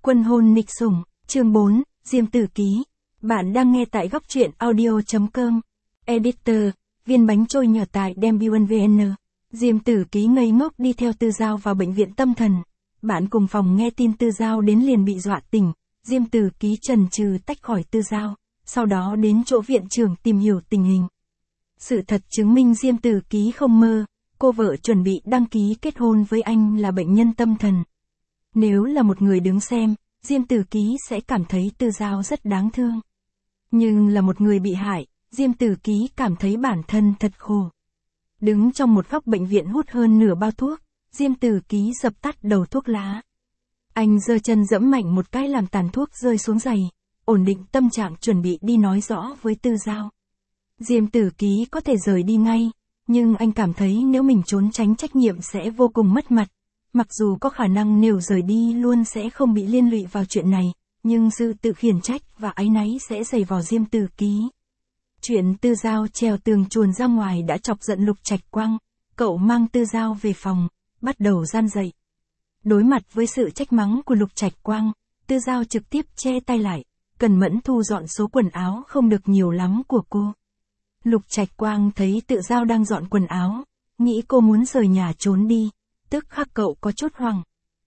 Quân hôn nghịch sủng, chương 4, Diêm Tử Ký. Bạn đang nghe tại góc truyện audio.com. Editor, viên bánh trôi nhờ tại Dembuen VN. Diêm Tử Ký ngây ngốc đi theo Tư Giao vào bệnh viện tâm thần. Bạn cùng phòng nghe tin Tư Giao đến liền bị dọa tỉnh. Diêm Tử Ký chần chừ tách khỏi Tư Giao, sau đó đến chỗ viện trưởng tìm hiểu tình hình. Sự thật chứng minh Diêm Tử Ký không mơ, cô vợ chuẩn bị đăng ký kết hôn với anh là bệnh nhân tâm thần. Nếu là một người đứng xem, Diêm Tử Ký sẽ cảm thấy Tư Giao rất đáng thương. Nhưng là một người bị hại, Diêm Tử Ký cảm thấy bản thân thật khổ. Đứng trong một góc bệnh viện hút hơn nửa bao thuốc, Diêm Tử Ký dập tắt đầu thuốc lá. Anh giơ chân giẫm mạnh một cái làm tàn thuốc rơi xuống giày, ổn định tâm trạng chuẩn bị đi nói rõ với Tư Giao. Diêm Tử Ký có thể rời đi ngay, nhưng anh cảm thấy nếu mình trốn tránh trách nhiệm sẽ vô cùng mất mặt. Mặc dù có khả năng nếu rời đi luôn sẽ không bị liên lụy vào chuyện này, nhưng sự tự khiển trách và áy náy sẽ dày vò Diêm Tử Ký. Chuyện Tư Giao trèo tường chuồn ra ngoài đã chọc giận Lục Trạch Quang, cậu mang Tư Giao về phòng, bắt đầu gian dạy. Đối mặt với sự trách mắng của Lục Trạch Quang, Tư Giao trực tiếp che tay lại, cẩn mẫn thu dọn số quần áo không được nhiều lắm của cô. Lục Trạch Quang thấy Tư Giao đang dọn quần áo, nghĩ cô muốn rời nhà trốn đi, tức khắc cậu có chút hoảng.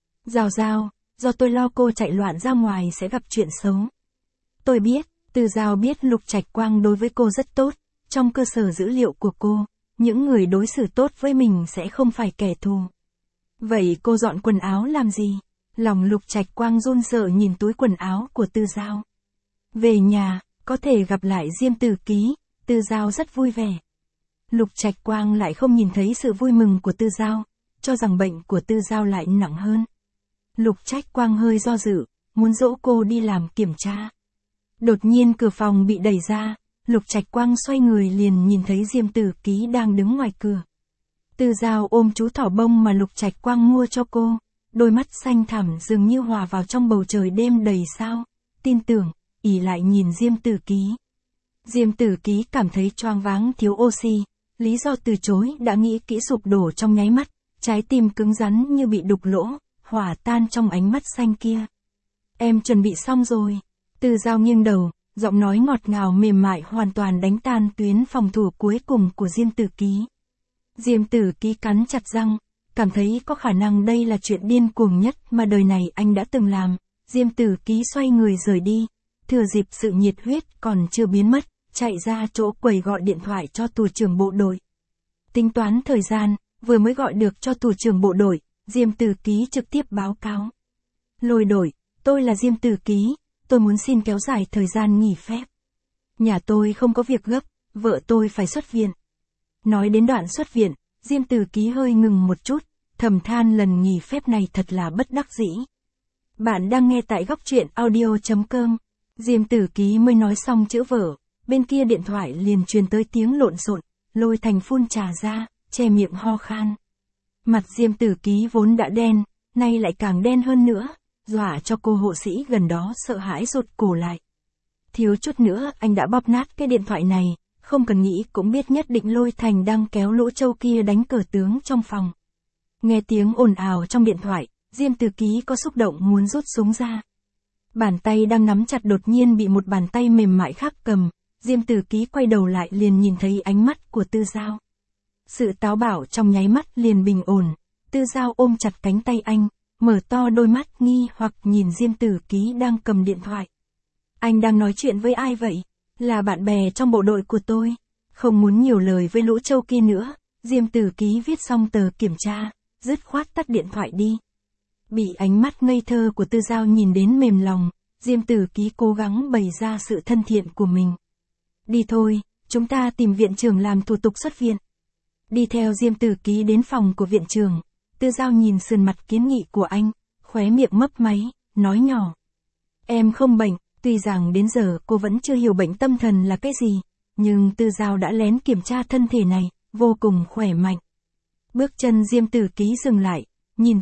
Giao, do tôi lo cô chạy loạn ra ngoài sẽ gặp chuyện xấu. Tôi biết, Tư Giao biết Lục Trạch Quang đối với cô rất tốt, trong cơ sở dữ liệu của cô, những người đối xử tốt với mình sẽ không phải kẻ thù. Vậy cô dọn quần áo làm gì? Lòng Lục Trạch Quang run sợ nhìn túi quần áo của Tư Giao. Về nhà, có thể gặp lại Diêm Tử Ký, Tư Giao rất vui vẻ. Lục Trạch Quang lại không nhìn thấy sự vui mừng của Tư Giao, cho rằng bệnh của Tư Giao lại nặng hơn. Lục Trạch Quang hơi do dự, muốn dỗ cô đi làm kiểm tra. Đột nhiên cửa phòng bị đẩy ra, Lục Trạch Quang xoay người liền nhìn thấy Diêm Tử Ký đang đứng ngoài cửa. Tư Giao ôm chú thỏ bông mà Lục Trạch Quang mua cho cô, đôi mắt xanh thẳm dường như hòa vào trong bầu trời đêm đầy sao, tin tưởng, ỉ lại nhìn Diêm Tử Ký. Diêm Tử Ký cảm thấy choáng váng thiếu oxy, lý do từ chối đã nghĩ kỹ sụp đổ trong nháy mắt, trái tim cứng rắn như bị đục lỗ, hỏa tan trong ánh mắt xanh kia. Em chuẩn bị xong rồi. Tư Giao nghiêng đầu, giọng nói ngọt ngào mềm mại hoàn toàn đánh tan tuyến phòng thủ cuối cùng của Diêm Tử Ký. Diêm Tử Ký cắn chặt răng, cảm thấy có khả năng đây là chuyện điên cuồng nhất mà đời này anh đã từng làm. Diêm Tử Ký xoay người rời đi, thừa dịp sự nhiệt huyết còn chưa biến mất, chạy ra chỗ quầy gọi điện thoại cho thủ trưởng bộ đội. Tính toán thời gian, vừa mới gọi được cho thủ trưởng bộ đội, Diêm Tử Ký trực tiếp báo cáo. Lôi đội, tôi là Diêm Tử Ký, tôi muốn xin kéo dài thời gian nghỉ phép. Nhà tôi không có việc gấp, vợ tôi phải xuất viện. Nói đến đoạn xuất viện, Diêm Tử Ký hơi ngừng một chút, thầm than lần nghỉ phép này thật là bất đắc dĩ. Bạn đang nghe tại góc truyện audio.com. Diêm Tử Ký mới nói xong chữ vợ, bên kia điện thoại liền truyền tới tiếng lộn xộn, Lôi Thành phun trà ra, che miệng ho khan. Mặt Diêm Tử Ký vốn đã đen, nay lại càng đen hơn nữa, dọa cho cô hộ sĩ gần đó sợ hãi rụt cổ lại. Thiếu chút nữa anh đã bóp nát cái điện thoại này, không cần nghĩ cũng biết nhất định Lôi Thành đang kéo lỗ châu kia đánh cờ tướng trong phòng. Nghe tiếng ồn ào trong điện thoại, Diêm Tử Ký có xúc động muốn rút súng ra. Bàn tay đang nắm chặt đột nhiên bị một bàn tay mềm mại khác cầm, Diêm Tử Ký quay đầu lại liền nhìn thấy ánh mắt của Tư Giao. Sự táo bạo trong nháy mắt liền bình ổn, Tư Giao ôm chặt cánh tay anh, mở to đôi mắt nghi hoặc nhìn Diêm Tử Ký đang cầm điện thoại. Anh đang nói chuyện với ai vậy? Là bạn bè trong bộ đội của tôi. Không muốn nhiều lời với lũ trâu kia nữa, Diêm Tử Ký viết xong tờ kiểm tra, dứt khoát tắt điện thoại đi. Bị ánh mắt ngây thơ của Tư Giao nhìn đến mềm lòng, Diêm Tử Ký cố gắng bày ra sự thân thiện của mình. Đi thôi, chúng ta tìm viện trưởng làm thủ tục xuất viện. Đi theo Diêm Tử Ký đến phòng của viện trưởng, Tư Giao nhìn sườn mặt kiến nghị của anh, khóe miệng mấp máy, nói nhỏ. Em không bệnh, tuy rằng đến giờ cô vẫn chưa hiểu bệnh tâm thần là cái gì, nhưng Tư Giao đã lén kiểm tra thân thể này, vô cùng khỏe mạnh. Bước chân Diêm Tử Ký dừng lại, nhìn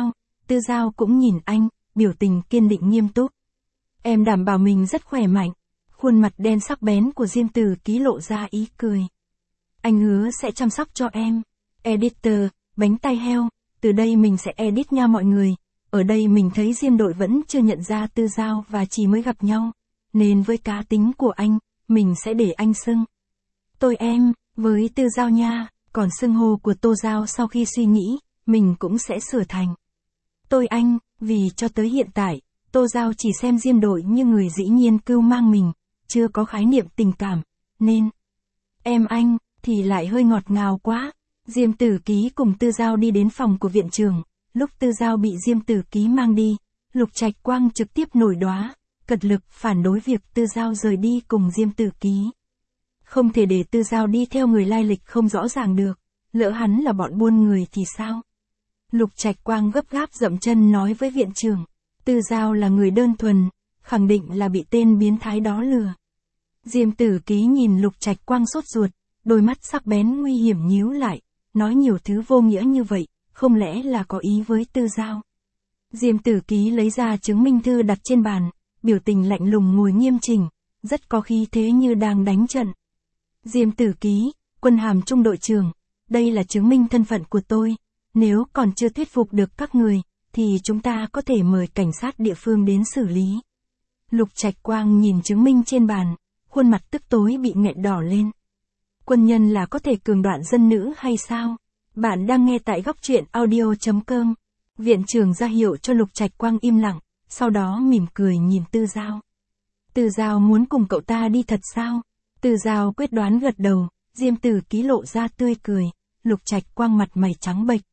Tư Giao cũng nhìn anh, biểu tình kiên định nghiêm túc. Em đảm bảo mình rất khỏe mạnh. Khuôn mặt đen sắc bén của Diêm Tử Ký lộ ra ý cười. Anh hứa sẽ chăm sóc cho em. Editor, bánh tai heo, từ đây mình sẽ edit nha mọi người. ở đây mình thấy Diêm Đội vẫn chưa nhận ra Tư Giao và chỉ mới gặp nhau, nên với cá tính của anh, mình sẽ để anh xưng tôi em, với Tư Giao nha, còn xưng hô của Tô Giao sau khi suy nghĩ, mình cũng sẽ sửa thành tôi anh, vì cho tới hiện tại, Tô Giao chỉ xem Diêm Đội như người dĩ nhiên cưu mang mình, chưa có khái niệm tình cảm, nên em anh, thì lại hơi ngọt ngào quá. Diêm Tử Ký cùng Tư Giao đi đến phòng của viện trưởng, lúc Tư Giao bị Diêm Tử Ký mang đi, Lục Trạch Quang trực tiếp nổi đoá, cật lực phản đối việc Tư Giao rời đi cùng Diêm Tử Ký. Không thể để Tư Giao đi theo người lai lịch không rõ ràng được, lỡ hắn là bọn buôn người thì sao? Lục Trạch Quang gấp gáp dậm chân nói với viện trưởng, Tư Giao là người đơn thuần, khẳng định là bị tên biến thái đó lừa. Diêm Tử Ký nhìn Lục Trạch Quang sốt ruột, đôi mắt sắc bén nguy hiểm nhíu lại, nói nhiều thứ vô nghĩa như vậy, không lẽ là có ý với Tư Giao. Diêm Tử Ký lấy ra chứng minh thư đặt trên bàn, biểu tình lạnh lùng ngồi nghiêm chỉnh, rất có khí thế như đang đánh trận. Diêm Tử Ký, quân hàm trung đội trưởng, đây là chứng minh thân phận của tôi, nếu còn chưa thuyết phục được các người, thì chúng ta có thể mời cảnh sát địa phương đến xử lý. Lục Trạch Quang nhìn chứng minh trên bàn, khuôn mặt tức tối bị nghẹn đỏ lên. Quân nhân là có thể cường đoạn dân nữ hay sao? Bạn đang nghe tại góc truyện audio.com. Viện trưởng ra hiệu cho Lục Trạch Quang im lặng, sau đó mỉm cười nhìn Tư Giao. Tư Giao muốn cùng cậu ta đi thật sao? Tư Giao quyết đoán gật đầu, Diêm Tử Ký lộ ra tươi cười, Lục Trạch Quang mặt mày trắng bệch.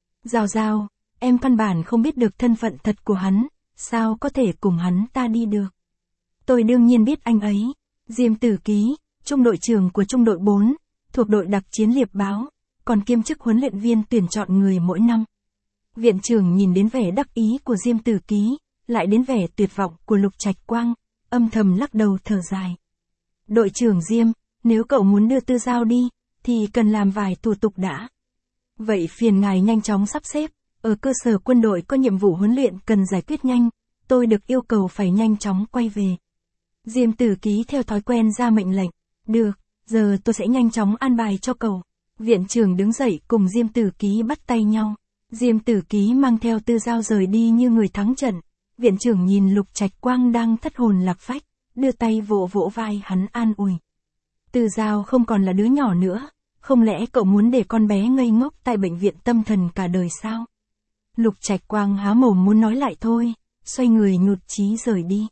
Giao, em căn bản không biết được thân phận thật của hắn, sao có thể cùng hắn ta đi được? Tôi đương nhiên biết anh ấy. Diêm Tử Ký, trung đội trưởng của trung đội 4, thuộc đội đặc chiến liệp báo, còn kiêm chức huấn luyện viên tuyển chọn người mỗi năm. Viện trưởng nhìn đến vẻ đắc ý của Diêm Tử Ký, lại đến vẻ tuyệt vọng của Lục Trạch Quang, âm thầm lắc đầu thở dài. Đội trưởng Diêm, nếu cậu muốn đưa Tư Giao đi, thì cần làm vài thủ tục đã. Vậy phiền ngài nhanh chóng sắp xếp, ở cơ sở quân đội có nhiệm vụ huấn luyện cần giải quyết nhanh, tôi được yêu cầu phải nhanh chóng quay về. Diêm Tử Ký theo thói quen ra mệnh lệnh, được, giờ tôi sẽ nhanh chóng an bài cho cậu. Viện trưởng đứng dậy cùng Diêm Tử Ký bắt tay nhau. Diêm Tử Ký mang theo Tư Giao rời đi như người thắng trận. Viện trưởng nhìn Lục Trạch Quang đang thất hồn lạc phách, đưa tay vỗ vỗ vai hắn an ủi. Tư Giao không còn là đứa nhỏ nữa, không lẽ cậu muốn để con bé ngây ngốc tại bệnh viện tâm thần cả đời sao? Lục Trạch Quang há mồm muốn nói lại thôi, xoay người nhụt chí rời đi.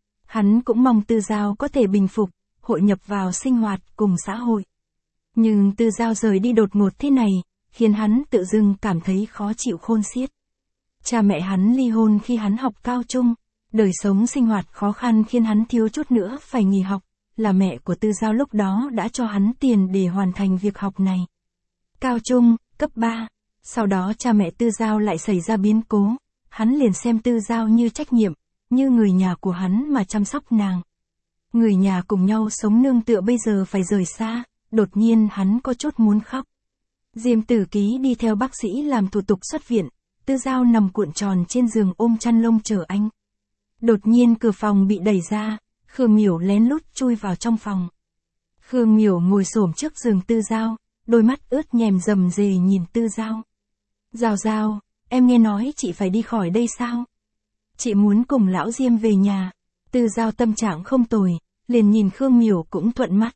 Hắn cũng mong Tư Giao có thể bình phục, hội nhập vào sinh hoạt cùng xã hội. Nhưng Tư Giao rời đi đột ngột thế này, khiến hắn tự dưng cảm thấy khó chịu khôn xiết. Cha mẹ hắn ly hôn khi hắn học cao trung, đời sống sinh hoạt khó khăn khiến hắn thiếu chút nữa phải nghỉ học, là mẹ của Tư Giao lúc đó đã cho hắn tiền để hoàn thành việc học này. Cao trung, cấp 3, sau đó cha mẹ Tư Giao lại xảy ra biến cố, hắn liền xem Tư Giao như trách nhiệm, như người nhà của hắn mà chăm sóc nàng. Người nhà cùng nhau sống nương tựa bây giờ phải rời xa, đột nhiên hắn có chút muốn khóc. Diêm Tử Ký đi theo bác sĩ làm thủ tục xuất viện, Tư Giao nằm cuộn tròn trên giường ôm chăn lông chờ anh. Đột nhiên cửa phòng bị đẩy ra, Khương Miểu lén lút chui vào trong phòng. Khương Miểu ngồi xổm trước giường Tư Giao, đôi mắt ướt nhèm rầm rề nhìn Tư Giao. Giao, em nghe nói chị phải đi khỏi đây sao? Chị muốn cùng lão Diêm về nhà. Tư Giao tâm trạng không tồi, liền nhìn Khương Miểu cũng thuận mắt.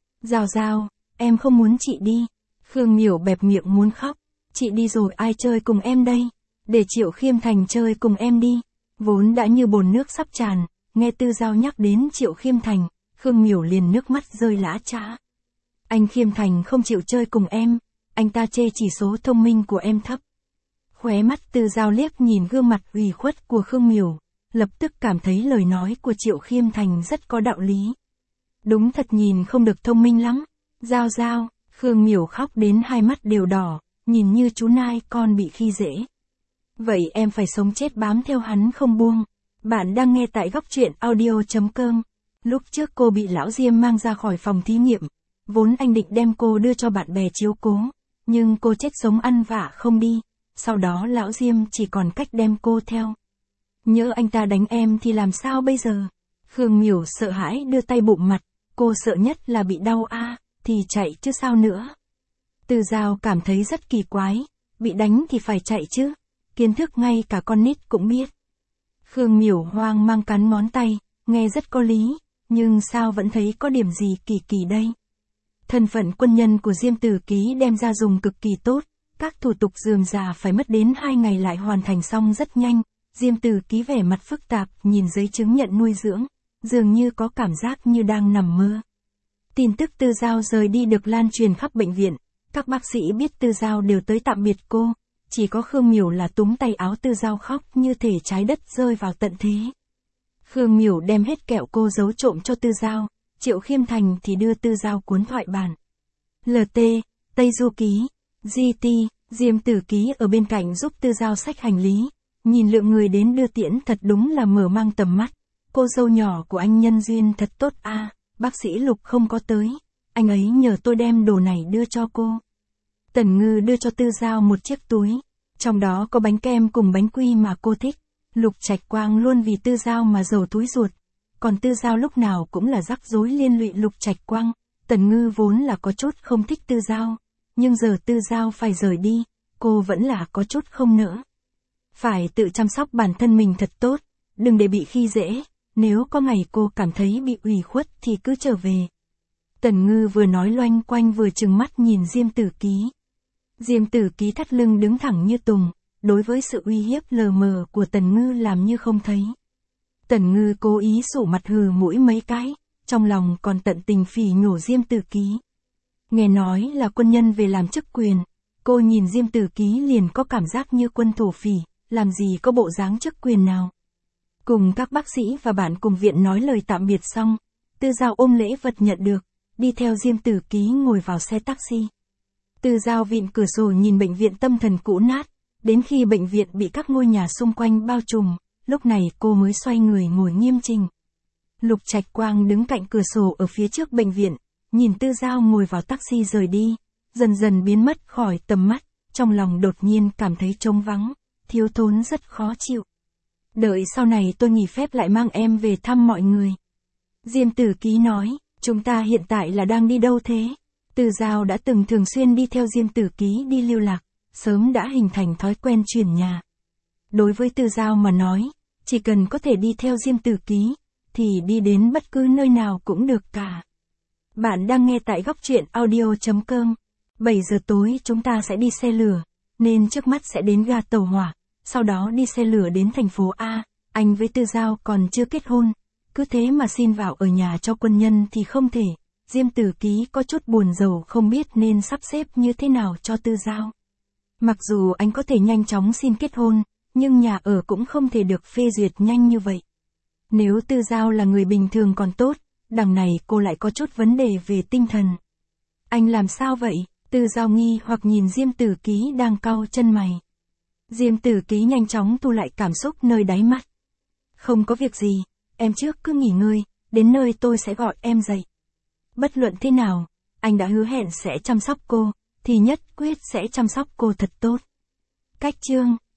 Giao, em không muốn chị đi. Khương Miểu bẹp miệng muốn khóc. Chị đi rồi ai chơi cùng em đây? Để Triệu Khiêm Thành chơi cùng em đi. Vốn đã như bồn nước sắp tràn, nghe Tư Giao nhắc đến Triệu Khiêm Thành, Khương Miểu liền nước mắt rơi lã chã. Anh Khiêm Thành không chịu chơi cùng em, anh ta chê chỉ số thông minh của em thấp. Khóe mắt Tư Giao liếc nhìn gương mặt ủy khuất của Khương Miểu, lập tức cảm thấy lời nói của Triệu Khiêm Thành rất có đạo lý. Đúng thật nhìn không được thông minh lắm. Giao, Khương Miểu khóc đến hai mắt đều đỏ, nhìn như chú nai con bị khi dễ. Vậy em phải sống chết bám theo hắn không buông. Bạn đang nghe tại góc truyện audio.com. Lúc trước cô bị lão Diêm mang ra khỏi phòng thí nghiệm, vốn anh định đem cô đưa cho bạn bè chiếu cố, nhưng cô chết sống ăn vạ không đi, sau đó lão Diêm chỉ còn cách đem cô theo. Nhỡ anh ta đánh em thì làm sao bây giờ? Khương Miểu sợ hãi đưa tay bụm mặt, cô sợ nhất là bị đau thì chạy chứ sao nữa. Tư Giao cảm thấy rất kỳ quái, bị đánh thì phải chạy chứ. kiến thức ngay cả con nít cũng biết. Khương Miểu hoang mang cắn ngón tay, nghe rất có lý, nhưng sao vẫn thấy có điểm gì kỳ kỳ đây. Thân phận quân nhân của Diêm Tử Ký đem ra dùng cực kỳ tốt, các thủ tục rườm rà phải mất đến 2 ngày lại hoàn thành xong rất nhanh. Diêm Tử Ký vẻ mặt phức tạp, nhìn giấy chứng nhận nuôi dưỡng, dường như có cảm giác như đang nằm mơ. Tin tức Tư Giao rời đi được lan truyền khắp bệnh viện, các bác sĩ biết Tư Giao đều tới tạm biệt cô, chỉ có Khương Miểu là túm tay áo Tư Giao khóc như thể trái đất rơi vào tận thế. Khương Miểu đem hết kẹo cô giấu trộm cho Tư Giao, Triệu Khiêm Thành thì đưa Tư Giao cuốn thoại bản. LT, Tây Du Ký, GT, Diêm Tử Ký ở bên cạnh giúp Tư Giao xách hành lý, nhìn lượng người đến đưa tiễn thật đúng là mở mang tầm mắt. Cô dâu nhỏ của anh nhân duyên thật tốt a, bác sĩ Lục không có tới, anh ấy nhờ tôi đem đồ này đưa cho cô. Tần Ngư đưa cho Tư Giao một chiếc túi, trong đó có bánh kem cùng bánh quy mà cô thích. Lục Trạch Quang luôn vì Tư Giao mà giầu túi ruột, còn Tư Giao lúc nào cũng là rắc rối liên lụy Lục Trạch Quang. Tần Ngư vốn là có chút không thích Tư Giao, nhưng giờ Tư Giao phải rời đi, cô vẫn là có chút không nỡ. Phải tự chăm sóc bản thân mình thật tốt, đừng để bị khi dễ, nếu có ngày cô cảm thấy bị ủy khuất thì cứ trở về. Tần Ngư vừa nói loanh quanh vừa trừng mắt nhìn Diêm Tử Ký. Diêm Tử Ký thắt lưng đứng thẳng như tùng, đối với sự uy hiếp lờ mờ của Tần Ngư làm như không thấy. Tần Ngư cố ý sụ mặt hừ mũi mấy cái, trong lòng còn tận tình phỉ nhổ Diêm Tử Ký. Nghe nói là quân nhân về làm chức quyền, cô nhìn Diêm Tử Ký liền có cảm giác như quân thổ phỉ, làm gì có bộ dáng chức quyền nào. Cùng các bác sĩ và bạn cùng viện nói lời tạm biệt xong, Tư Giao ôm lễ vật nhận được, đi theo Diêm Tử Ký ngồi vào xe taxi. Tư Giao vịn cửa sổ nhìn bệnh viện tâm thần cũ nát, đến khi bệnh viện bị các ngôi nhà xung quanh bao trùm, lúc này cô mới xoay người ngồi nghiêm chỉnh. Lục Trạch Quang đứng cạnh cửa sổ ở phía trước bệnh viện, nhìn Tư Giao ngồi vào taxi rời đi, dần dần biến mất khỏi tầm mắt, trong lòng đột nhiên cảm thấy trống vắng, thiếu thốn rất khó chịu. Đợi sau này tôi nghỉ phép lại mang em về thăm mọi người. Diêm Tử Ký nói, chúng ta hiện tại là đang đi đâu thế? Tư Giao đã từng thường xuyên đi theo Diêm Tử Ký đi lưu lạc, sớm đã hình thành thói quen chuyển nhà. Đối với Tư Giao mà nói, chỉ cần có thể đi theo Diêm Tử Ký, thì đi đến bất cứ nơi nào cũng được cả. Bạn đang nghe tại góc truyện audio.com. 7 giờ tối chúng ta sẽ đi xe lửa, nên trước mắt sẽ đến ga tàu hỏa, sau đó đi xe lửa đến thành phố A. Anh với Tư Giao còn chưa kết hôn, cứ thế mà xin vào ở nhà cho quân nhân thì không thể. Diêm Tử Ký có chút buồn rầu không biết nên sắp xếp như thế nào cho Tư Giao. Mặc dù anh có thể nhanh chóng xin kết hôn, nhưng nhà ở cũng không thể được phê duyệt nhanh như vậy. Nếu Tư Giao là người bình thường còn tốt, đằng này cô lại có chút vấn đề về tinh thần. Anh làm sao vậy? Tư Giao nghi hoặc nhìn Diêm Tử Ký đang cau chân mày. Diêm Tử Ký nhanh chóng thu lại cảm xúc nơi đáy mắt. Không có việc gì, em trước cứ nghỉ ngơi, đến nơi tôi sẽ gọi em dậy. Bất luận thế nào, anh đã hứa hẹn sẽ chăm sóc cô, thì nhất quyết sẽ chăm sóc cô thật tốt. Cách chương